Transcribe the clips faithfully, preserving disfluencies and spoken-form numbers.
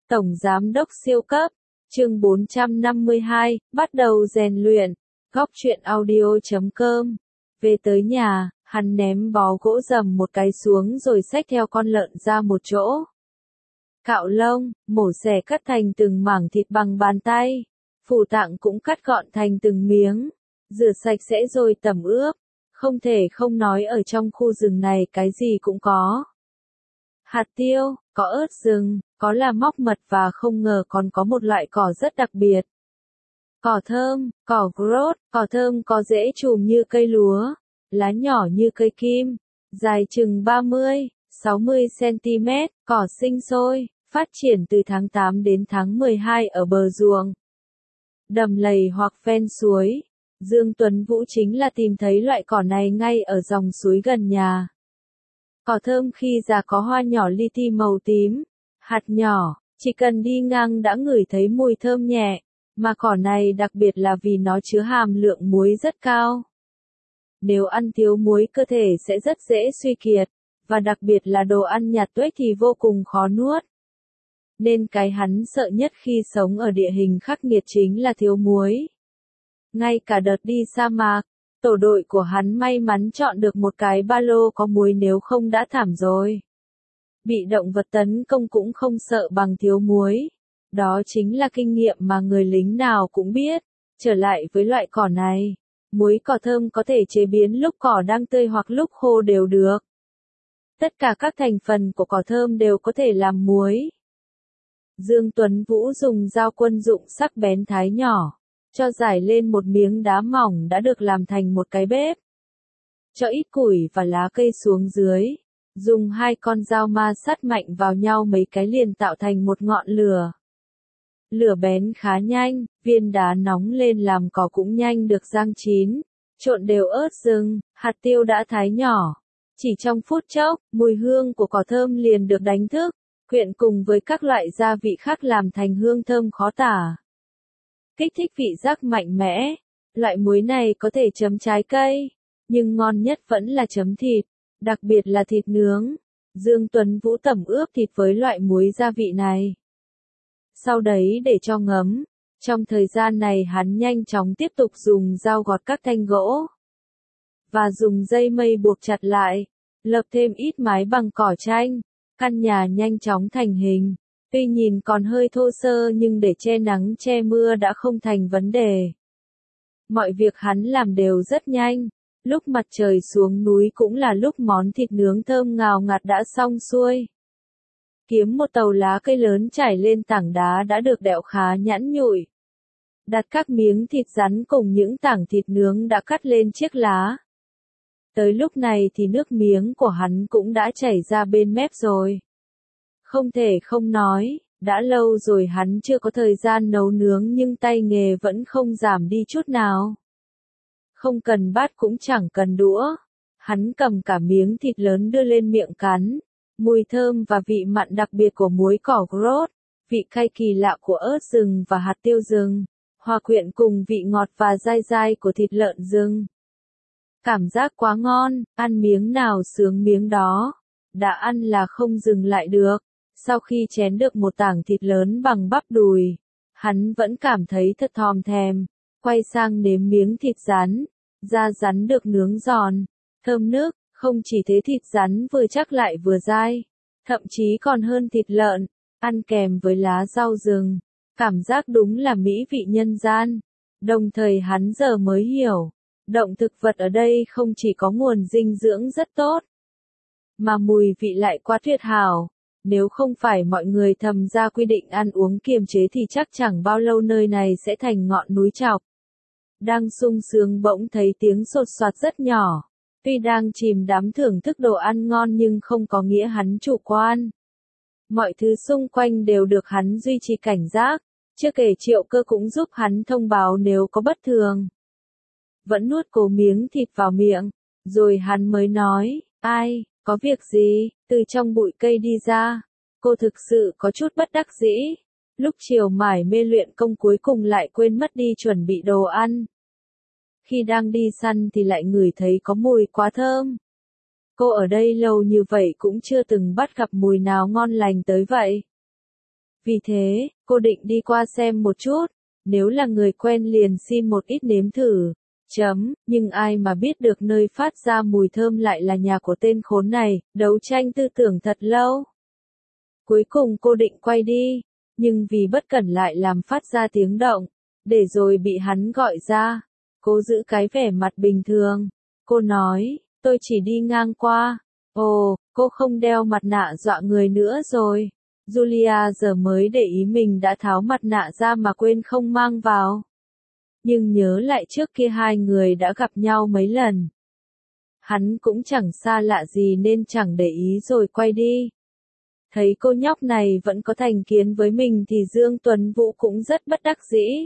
Tổng Giám đốc siêu cấp, chương bốn trăm năm mươi hai, bắt đầu rèn luyện, góc truyện audio chấm com. Về tới nhà, hắn ném bó gỗ rầm một cái xuống rồi xách theo con lợn ra một chỗ. Cạo lông, mổ xẻ cắt thành từng mảng thịt bằng bàn tay, phủ tạng cũng cắt gọn thành từng miếng, rửa sạch sẽ rồi tẩm ướp. Không thể không nói ở trong khu rừng này cái gì cũng có. Hạt tiêu, có ớt rừng, có là móc mật và không ngờ còn có một loại cỏ rất đặc biệt. Cỏ thơm, cỏ grốt, cỏ thơm có rễ chùm như cây lúa, lá nhỏ như cây kim, dài chừng ba mươi, sáu mươi xăng-ti-mét, cỏ sinh sôi, phát triển từ tháng tám đến tháng mười hai ở bờ ruộng, đầm lầy hoặc ven suối. Dương Tuấn Vũ chính là tìm thấy loại cỏ này ngay ở dòng suối gần nhà. Cỏ thơm khi già có hoa nhỏ li ti màu tím, hạt nhỏ, chỉ cần đi ngang đã ngửi thấy mùi thơm nhẹ, mà cỏ này đặc biệt là vì nó chứa hàm lượng muối rất cao. Nếu ăn thiếu muối cơ thể sẽ rất dễ suy kiệt, và đặc biệt là đồ ăn nhạt tuếch thì vô cùng khó nuốt. Nên cái hắn sợ nhất khi sống ở địa hình khắc nghiệt chính là thiếu muối. Ngay cả đợt đi sa mạc, tổ đội của hắn may mắn chọn được một cái ba lô có muối nếu không đã thảm rồi. Bị động vật tấn công cũng không sợ bằng thiếu muối. Đó chính là kinh nghiệm mà người lính nào cũng biết. Trở lại với loại cỏ này, muối cỏ thơm có thể chế biến lúc cỏ đang tươi hoặc lúc khô đều được. Tất cả các thành phần của cỏ thơm đều có thể làm muối. Dương Tuấn Vũ dùng dao quân dụng sắc bén thái nhỏ, cho rải lên một miếng đá mỏng đã được làm thành một cái bếp. Cho ít củi và lá cây xuống dưới, dùng hai con dao ma sát mạnh vào nhau mấy cái liền tạo thành một ngọn lửa. Lửa bén khá nhanh, viên đá nóng lên làm cỏ cũng nhanh được rang chín, trộn đều ớt rừng, hạt tiêu đã thái nhỏ. Chỉ trong phút chốc, mùi hương của cỏ thơm liền được đánh thức, quyện cùng với các loại gia vị khác làm thành hương thơm khó tả. Kích thích vị giác mạnh mẽ, loại muối này có thể chấm trái cây, nhưng ngon nhất vẫn là chấm thịt, đặc biệt là thịt nướng. Dương Tuấn Vũ tẩm ướp thịt với loại muối gia vị này. Sau đấy để cho ngấm, trong thời gian này hắn nhanh chóng tiếp tục dùng dao gọt các thanh gỗ, và dùng dây mây buộc chặt lại, lợp thêm ít mái bằng cỏ tranh, căn nhà nhanh chóng thành hình. Tuy nhìn còn hơi thô sơ nhưng để che nắng che mưa đã không thành vấn đề. Mọi việc hắn làm đều rất nhanh, lúc mặt trời xuống núi cũng là lúc món thịt nướng thơm ngào ngạt đã xong xuôi. Kiếm một tàu lá cây lớn trải lên tảng đá đã được đẽo khá nhẵn nhụi. Đặt các miếng thịt rắn cùng những tảng thịt nướng đã cắt lên chiếc lá. Tới lúc này thì nước miếng của hắn cũng đã chảy ra bên mép rồi. Không thể không nói, đã lâu rồi hắn chưa có thời gian nấu nướng nhưng tay nghề vẫn không giảm đi chút nào. Không cần bát cũng chẳng cần đũa. Hắn cầm cả miếng thịt lớn đưa lên miệng cắn. Mùi thơm và vị mặn đặc biệt của muối cỏ grốt, vị cay kỳ lạ của ớt rừng và hạt tiêu rừng, hòa quyện cùng vị ngọt và dai dai của thịt lợn rừng. Cảm giác quá ngon, ăn miếng nào sướng miếng đó. Đã ăn là không dừng lại được. Sau khi chén được một tảng thịt lớn bằng bắp đùi, hắn vẫn cảm thấy thật thòm thèm, quay sang nếm miếng thịt rắn, da rắn được nướng giòn, thơm nức, không chỉ thế thịt rắn vừa chắc lại vừa dai, thậm chí còn hơn thịt lợn, ăn kèm với lá rau rừng, cảm giác đúng là mỹ vị nhân gian. Đồng thời hắn giờ mới hiểu, động thực vật ở đây không chỉ có nguồn dinh dưỡng rất tốt, mà mùi vị lại quá tuyệt hảo. Nếu không phải mọi người thầm ra quy định ăn uống kiềm chế thì chắc chẳng bao lâu nơi này sẽ thành ngọn núi chọc. Đang sung sướng bỗng thấy tiếng sột soạt rất nhỏ. Tuy đang chìm đắm thưởng thức đồ ăn ngon nhưng không có nghĩa hắn chủ quan. Mọi thứ xung quanh đều được hắn duy trì cảnh giác. Chưa kể Triệu Cơ cũng giúp hắn thông báo nếu có bất thường. Vẫn nuốt cố miếng thịt vào miệng. Rồi hắn mới nói, ai, có việc gì, từ trong bụi cây đi ra. Cô thực sự có chút bất đắc dĩ. Lúc chiều mải mê luyện công cuối cùng lại quên mất đi chuẩn bị đồ ăn. Khi đang đi săn thì lại ngửi thấy có mùi quá thơm. Cô ở đây lâu như vậy cũng chưa từng bắt gặp mùi nào ngon lành tới vậy. Vì thế, cô định đi qua xem một chút, nếu là người quen liền xin một ít nếm thử. Chấm, nhưng ai mà biết được nơi phát ra mùi thơm lại là nhà của tên khốn này, đấu tranh tư tưởng thật lâu. Cuối cùng cô định quay đi, nhưng vì bất cẩn lại làm phát ra tiếng động, để rồi bị hắn gọi ra. Cô giữ cái vẻ mặt bình thường. Cô nói, tôi chỉ đi ngang qua. Ồ, cô không đeo mặt nạ dọa người nữa rồi. Julia giờ mới để ý mình đã tháo mặt nạ ra mà quên không mang vào. Nhưng nhớ lại trước kia hai người đã gặp nhau mấy lần. Hắn cũng chẳng xa lạ gì nên chẳng để ý rồi quay đi. Thấy cô nhóc này vẫn có thành kiến với mình thì Dương Tuấn Vũ cũng rất bất đắc dĩ.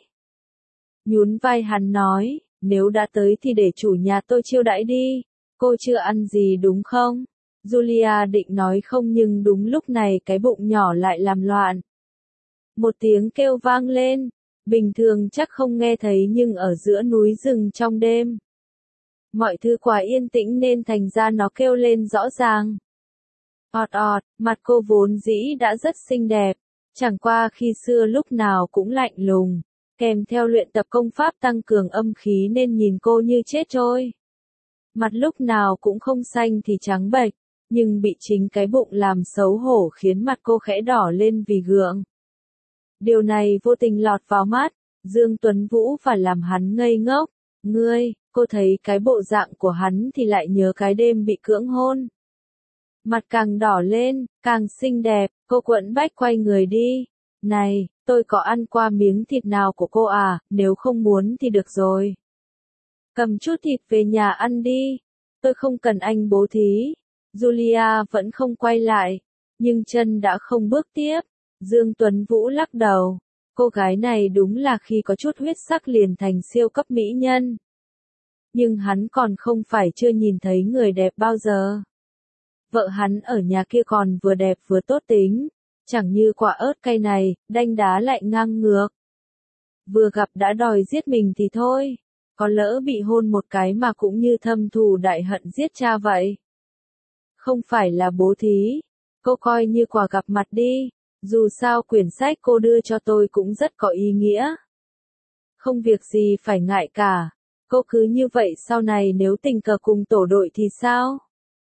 Nhún vai hắn nói, nếu đã tới thì để chủ nhà tôi chiêu đãi đi, cô chưa ăn gì đúng không? Julia định nói không nhưng đúng lúc này cái bụng nhỏ lại làm loạn. Một tiếng kêu vang lên, bình thường chắc không nghe thấy nhưng ở giữa núi rừng trong đêm. Mọi thứ quá yên tĩnh nên thành ra nó kêu lên rõ ràng. Ọt ọt, mặt cô vốn dĩ đã rất xinh đẹp, chẳng qua khi xưa lúc nào cũng lạnh lùng, kèm theo luyện tập công pháp tăng cường âm khí nên nhìn cô như chết trôi. Mặt lúc nào cũng không xanh thì trắng bệch, nhưng bị chính cái bụng làm xấu hổ khiến mặt cô khẽ đỏ lên vì gượng. Điều này vô tình lọt vào mắt, Dương Tuấn Vũ và làm hắn ngây ngốc. Ngươi, cô thấy cái bộ dạng của hắn thì lại nhớ cái đêm bị cưỡng hôn. Mặt càng đỏ lên, càng xinh đẹp, cô quẫn bách quay người đi. Này, tôi có ăn qua miếng thịt nào của cô à, nếu không muốn thì được rồi. Cầm chút thịt về nhà ăn đi, tôi không cần anh bố thí. Julia vẫn không quay lại, nhưng chân đã không bước tiếp. Dương Tuấn Vũ lắc đầu, cô gái này đúng là khi có chút huyết sắc liền thành siêu cấp mỹ nhân. Nhưng hắn còn không phải chưa nhìn thấy người đẹp bao giờ. Vợ hắn ở nhà kia còn vừa đẹp vừa tốt tính, chẳng như quả ớt cay này, đanh đá lại ngang ngược. Vừa gặp đã đòi giết mình thì thôi, có lỡ bị hôn một cái mà cũng như thâm thù đại hận giết cha vậy. Không phải là bố thí, cô coi như quà gặp mặt đi, dù sao quyển sách cô đưa cho tôi cũng rất có ý nghĩa. Không việc gì phải ngại cả, cô cứ như vậy sau này nếu tình cờ cùng tổ đội thì sao?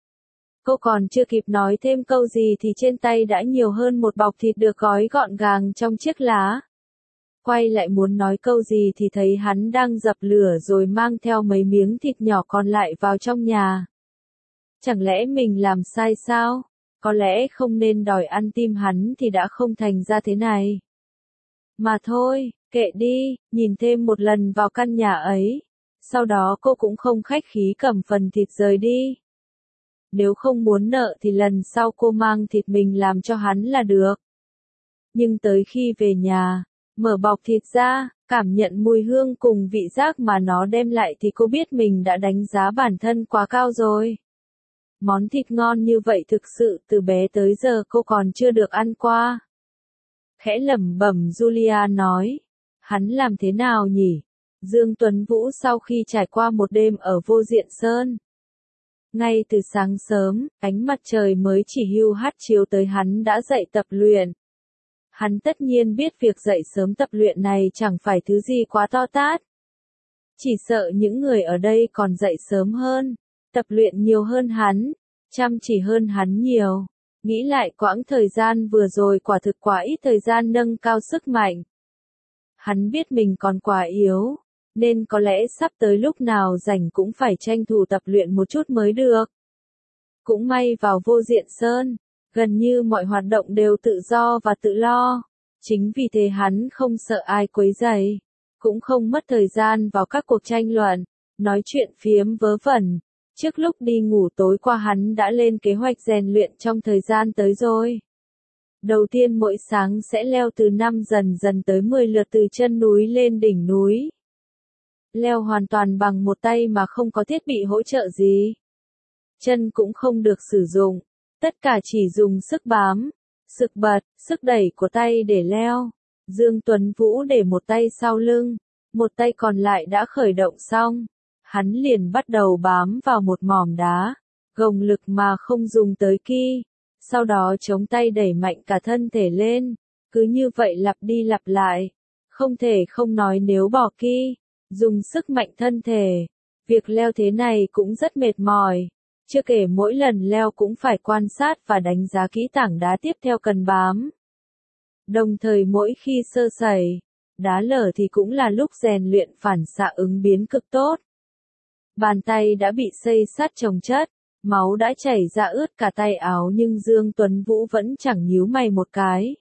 Cô còn chưa kịp nói thêm câu gì thì trên tay đã nhiều hơn một bọc thịt được gói gọn gàng trong chiếc lá. Quay lại muốn nói câu gì thì thấy hắn đang dập lửa rồi mang theo mấy miếng thịt nhỏ còn lại vào trong nhà. Chẳng lẽ mình làm sai sao? Có lẽ không nên đòi ăn tim hắn thì đã không thành ra thế này. Mà thôi, kệ đi, nhìn thêm một lần vào căn nhà ấy. Sau đó cô cũng không khách khí cầm phần thịt rời đi. Nếu không muốn nợ thì lần sau cô mang thịt mình làm cho hắn là được. Nhưng tới khi về nhà, mở bọc thịt ra, cảm nhận mùi hương cùng vị giác mà nó đem lại thì cô biết mình đã đánh giá bản thân quá cao rồi. Món thịt ngon như vậy thực sự từ bé tới giờ cô còn chưa được ăn qua. Khẽ lẩm bẩm Julia nói, hắn làm thế nào nhỉ? Dương Tuấn Vũ sau khi trải qua một đêm ở Vô Diện Sơn. Ngay từ sáng sớm, ánh mặt trời mới chỉ hưu hắt chiếu tới hắn đã dậy tập luyện. Hắn tất nhiên biết việc dậy sớm tập luyện này chẳng phải thứ gì quá to tát. Chỉ sợ những người ở đây còn dậy sớm hơn, tập luyện nhiều hơn hắn, chăm chỉ hơn hắn nhiều. Nghĩ lại quãng thời gian vừa rồi quả thực quá ít thời gian nâng cao sức mạnh. Hắn biết mình còn quá yếu, nên có lẽ sắp tới lúc nào rảnh cũng phải tranh thủ tập luyện một chút mới được. Cũng may vào Vô Diện Sơn, gần như mọi hoạt động đều tự do và tự lo. Chính vì thế hắn không sợ ai quấy rầy, cũng không mất thời gian vào các cuộc tranh luận, nói chuyện phiếm vớ vẩn. Trước lúc đi ngủ tối qua hắn đã lên kế hoạch rèn luyện trong thời gian tới rồi. Đầu tiên mỗi sáng sẽ leo từ năm dần dần tới mười lượt từ chân núi lên đỉnh núi. Leo hoàn toàn bằng một tay mà không có thiết bị hỗ trợ gì. Chân cũng không được sử dụng, tất cả chỉ dùng sức bám, sức bật, sức đẩy của tay để leo. Dương Tuấn Vũ để một tay sau lưng, một tay còn lại đã khởi động xong. Hắn liền bắt đầu bám vào một mỏm đá, gồng lực mà không dùng tới ki, sau đó chống tay đẩy mạnh cả thân thể lên, Cứ như vậy lặp đi lặp lại. Không thể không nói nếu bỏ ki, dùng sức mạnh thân thể. Việc leo thế này cũng rất mệt mỏi. Chưa kể mỗi lần leo cũng phải quan sát và đánh giá kỹ tảng đá tiếp theo cần bám. Đồng thời mỗi khi sơ sẩy, đá lở thì cũng là lúc rèn luyện phản xạ ứng biến cực tốt. Bàn tay đã bị xây sát chồng chất, máu đã chảy ra ướt cả tay áo nhưng Dương Tuấn Vũ vẫn chẳng nhíu mày một cái.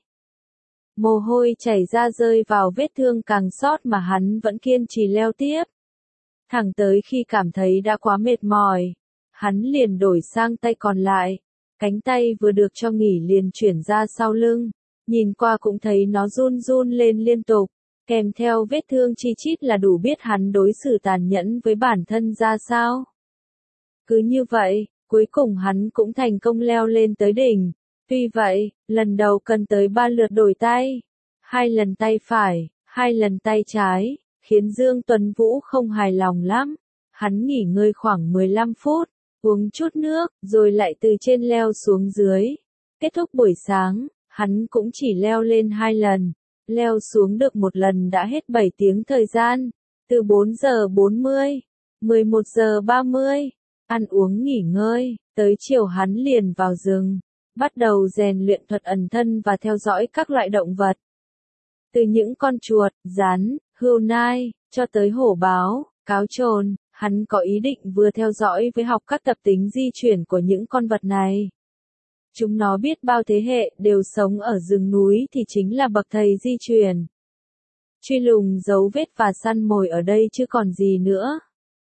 Mồ hôi chảy ra rơi vào vết thương càng sót mà hắn vẫn kiên trì leo tiếp. Thẳng tới khi cảm thấy đã quá mệt mỏi, hắn liền đổi sang tay còn lại. Cánh tay vừa được cho nghỉ liền chuyển ra sau lưng, nhìn qua cũng thấy nó run run lên liên tục, kèm theo vết thương chi chít là đủ biết hắn đối xử tàn nhẫn với bản thân ra sao. Cứ như vậy, cuối cùng hắn cũng thành công leo lên tới đỉnh. Tuy vậy, lần đầu cần tới ba lượt đổi tay, hai lần tay phải, hai lần tay trái, khiến Dương Tuấn Vũ không hài lòng lắm. Hắn nghỉ ngơi khoảng mười lăm phút, uống chút nước, rồi lại từ trên leo xuống dưới. Kết thúc buổi sáng, hắn cũng chỉ leo lên hai lần, leo xuống được một lần đã hết bảy tiếng thời gian, từ bốn giờ bốn mươi, mười một giờ ba mươi, ăn uống nghỉ ngơi, tới chiều hắn liền vào rừng, bắt đầu rèn luyện thuật ẩn thân và theo dõi các loại động vật. Từ những con chuột, rắn, hươu nai, cho tới hổ báo, cáo trồn, hắn có ý định vừa theo dõi với học các tập tính di chuyển của những con vật này. Chúng nó biết bao thế hệ đều sống ở rừng núi thì chính là bậc thầy di chuyển. Truy lùng dấu vết và săn mồi ở đây chứ còn gì nữa.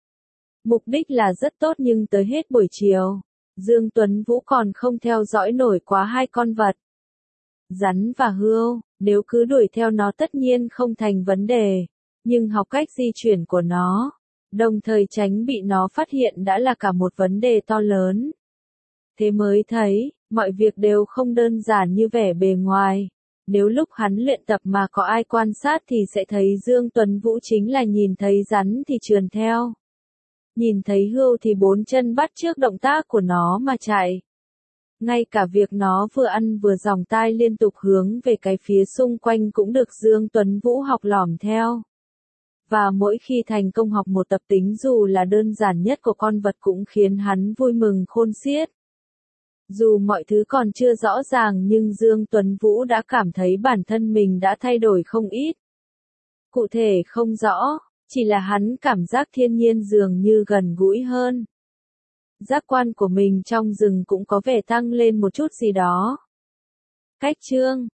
Mục đích là rất tốt nhưng tới hết buổi chiều, Dương Tuấn Vũ còn không theo dõi nổi quá hai con vật. Rắn và hươu, nếu cứ đuổi theo nó tất nhiên không thành vấn đề, nhưng học cách di chuyển của nó, đồng thời tránh bị nó phát hiện đã là cả một vấn đề to lớn. Thế mới thấy, mọi việc đều không đơn giản như vẻ bề ngoài. Nếu lúc hắn luyện tập mà có ai quan sát thì sẽ thấy Dương Tuấn Vũ chính là nhìn thấy rắn thì trườn theo. Nhìn thấy hươu thì bốn chân bắt chước động tác của nó mà chạy. Ngay cả việc nó vừa ăn vừa giòng tai liên tục hướng về cái phía xung quanh cũng được Dương Tuấn Vũ học lỏm theo. Và mỗi khi thành công học một tập tính dù là đơn giản nhất của con vật cũng khiến hắn vui mừng khôn xiết. Dù mọi thứ còn chưa rõ ràng nhưng Dương Tuấn Vũ đã cảm thấy bản thân mình đã thay đổi không ít. Cụ thể không rõ, chỉ là hắn cảm giác thiên nhiên dường như gần gũi hơn. Giác quan của mình trong rừng cũng có vẻ tăng lên một chút gì đó. Cách chương